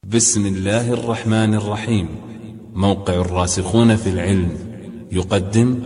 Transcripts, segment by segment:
بسم الله الرحمن الرحيم. موقع الراسخون في العلم يقدم.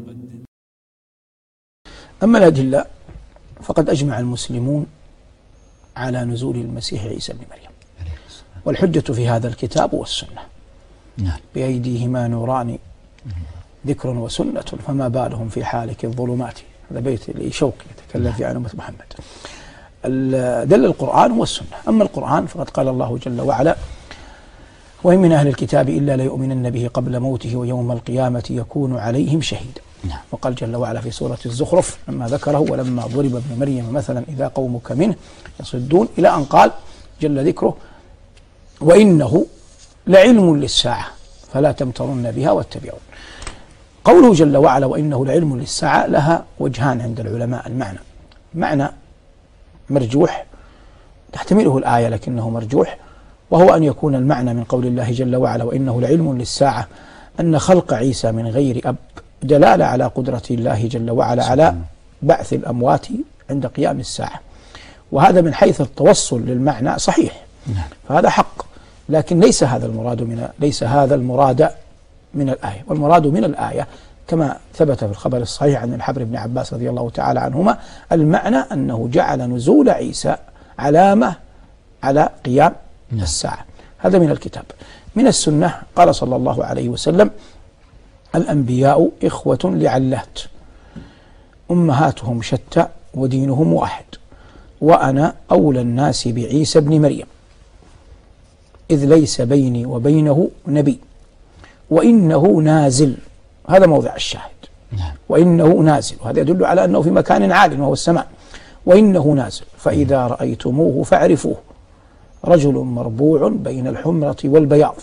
أما الأدلة فقد أجمع المسلمون على نزول المسيح عيسى بن مريم، والحجة في هذا الكتاب والسنة بأيديهما نوران ذكر وسنة، فما بالهم في حالك الظلمات. هذا بيت لشوق يتكلم في عن أمة محمد. دل القرآن والسنة. أما القرآن فقد قال الله جل وعلا: وإن من أهل الكتاب إلا ليؤمنن به قبل موته ويوم القيامة يكون عليهم شهيدا. وقال جل وعلا في سورة الزخرف لما ذكره: ولما ضرب ابن مريم مثلا إذا قومك منه يصدون، إلى أن قال جل ذكره: وإنه لعلم للساعة فلا تمترن بها واتبعون. قوله جل وعلا وإنه لعلم للساعة لها وجهان عند العلماء. معنى مرجوح تحتمله الآية لكنه مرجوح، وهو أن يكون المعنى من قول الله جل وعلا وإنه لعلم للساعة أن خلق عيسى من غير أب دلالة على قدرة الله جل وعلا على بعث الأموات عند قيام الساعة، وهذا من حيث التوصل للمعنى صحيح، فهذا حق، لكن ليس هذا المراد من الآية. والمراد من الآية كما ثبت في الخبر الصحيح عن الحبر بن عباس رضي الله تعالى عنهما المعنى أنه جعل نزول عيسى علامة على قيام الساعة. هذا من الكتاب. من السنة قال صلى الله عليه وسلم: الأنبياء إخوة لعلات أمهاتهم شتى ودينهم واحد، وأنا أولى الناس بعيسى بن مريم إذ ليس بيني وبينه نبي وإنه نازل. هذا موضع الشاهد. وإنه نازل، وهذا يدل على أنه في مكان عال وهو السماء. وإنه نازل فإذا رأيتموه فاعرفوه، رجل مربوع بين الحمرة والبياض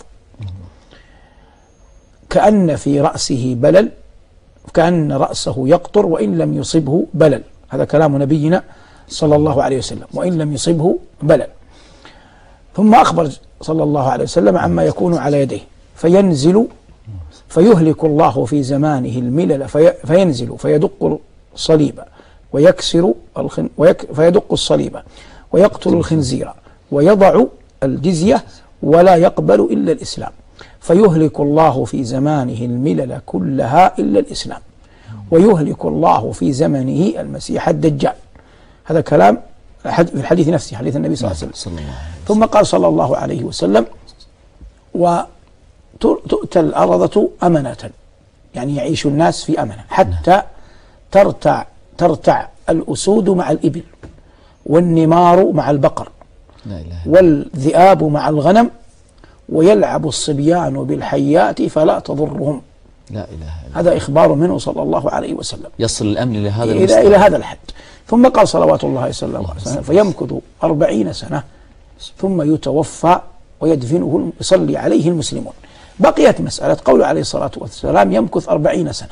كأن في رأسه بلل، كأن رأسه يقطر وإن لم يصبه بلل. هذا كلام نبينا صلى الله عليه وسلم: وإن لم يصبه بلل. ثم أخبر صلى الله عليه وسلم عما يكون على يديه: فينزل فيهلك الله في زمانه الملل فينزل فيدق الصليب ويكسر فيدق الصليب ويقتل الخنزير ويضع الجزية ولا يقبل إلا الإسلام، فيهلك الله في زمانه الملل كلها إلا الإسلام، ويهلك الله في زمنه المسيح الدجال. هذا كلام في الحديث نفسه، حديث النبي صلى الله عليه وسلم. ثم قال صلى الله عليه وسلم: وتؤتى الأرضة أمنة، يعني يعيش الناس في أمنة حتى ترتع الأسود مع الإبل والنمار مع البقر والذئاب مع الغنم ويلعب الصبيان بالحيات فلا تضرهم. لا إله إلا هذا إخبار منه صلى الله عليه وسلم، يصل الأمن إلى هذا الحد. ثم قال صلوات الله صلى الله عليه وسلم: فيمكث 40 سنة ثم يتوفى ويدفنه يصلي عليه المسلمون. بقيت مسألة قول عليه الصلاة والسلام يمكث 40 سنة،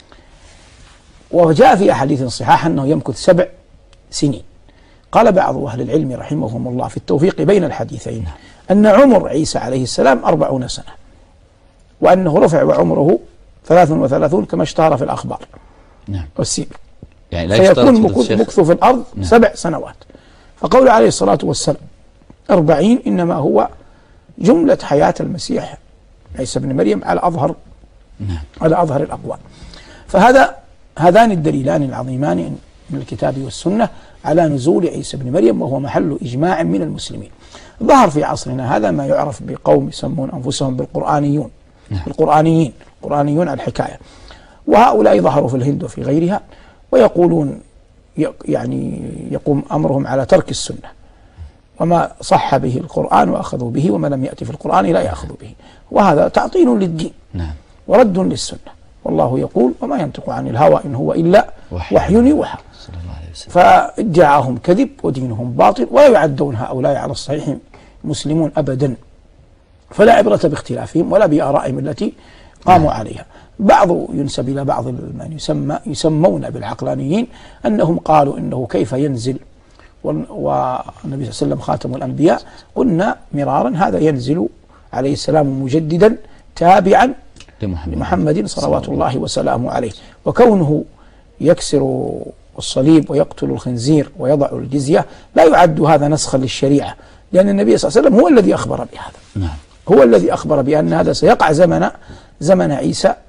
وجاء في أحاديث صحاح أنه يمكث 7 سنين. قال بعض أهل العلم رحمهم الله في التوفيق بين الحديثين أن عمر عيسى عليه السلام 40 سنة، وأنه رفع وعمره 33 كما اشتهر في الأخبار والسير، يعني فيكون مكثه في الأرض 7 سنوات. فقول عليه الصلاة والسلام 40 إنما هو جملة حياة المسيح عيسى بن مريم على أظهر الأقوال. هذان الدليلان العظيمان من الكتاب والسنة على نزول عيسى بن مريم، وهو محل إجماع من المسلمين. ظهر في عصرنا هذا ما يعرف بقوم يسمون أنفسهم بالقرآنيون، القرآنيون على الحكاية، وهؤلاء ظهروا في الهند وفي غيرها، ويقولون يعني يقوم أمرهم على ترك السنة، وما صح به القرآن وأخذوا به، وما لم يأتي في القرآن لا يأخذوا به، وهذا تعطيل للدين ورد للسنة. والله يقول: وما ينطق عن الهوى إن هو إلا وحي يوحى. فادعاهم كذب ودينهم باطل، ولا يعدون هؤلاء على الصحيح مسلمون أبدا، فلا عبرة باختلافهم ولا بآرائهم التي قاموا عليها. بعض ينسب إلى بعض من يسمون بالعقلانيين أنهم قالوا إنه كيف ينزل والنبي صلى الله عليه وسلم خاتم الأنبياء. قلنا مرارا هذا ينزل عليه السلام مجددا تابعا لمحمد صلوات الله وسلامه عليه، وكونه يكسر الصليب ويقتل الخنزير ويضع الجزية لا يعد هذا نسخا للشريعة، لأن النبي صلى الله عليه وسلم هو الذي أخبر بهذا. نعم. هو الذي أخبر بأن هذا سيقع زمن عيسى